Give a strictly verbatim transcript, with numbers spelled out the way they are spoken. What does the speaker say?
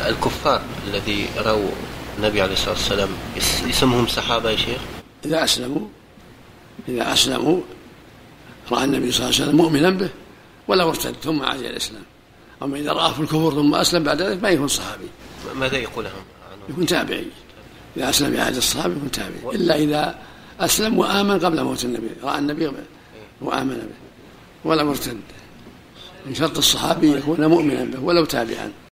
الكفار الذي رأوا النبي عليه الصلاة والسلام اسمهم صحابة يا شيخ؟ إذا أسلموا إذا أسلموا رأى النبي صلى الله عليه وسلم مؤمنا به ولو ارتد ثم عاد إلى الإسلام. أما إذا رأى في الكفر ثم أسلم بعد ذلك ما يكون صحابي. ماذا يقول عنه؟ يكون تابعي. إذا أسلم بعد الصحابة يكون تابعي، إلا إذا أسلم وآمن قبل موت النبي، رأى النبي وآمن به ولم ارتد. من شرط الصحابي يكون مؤمنا به ولو تابعا.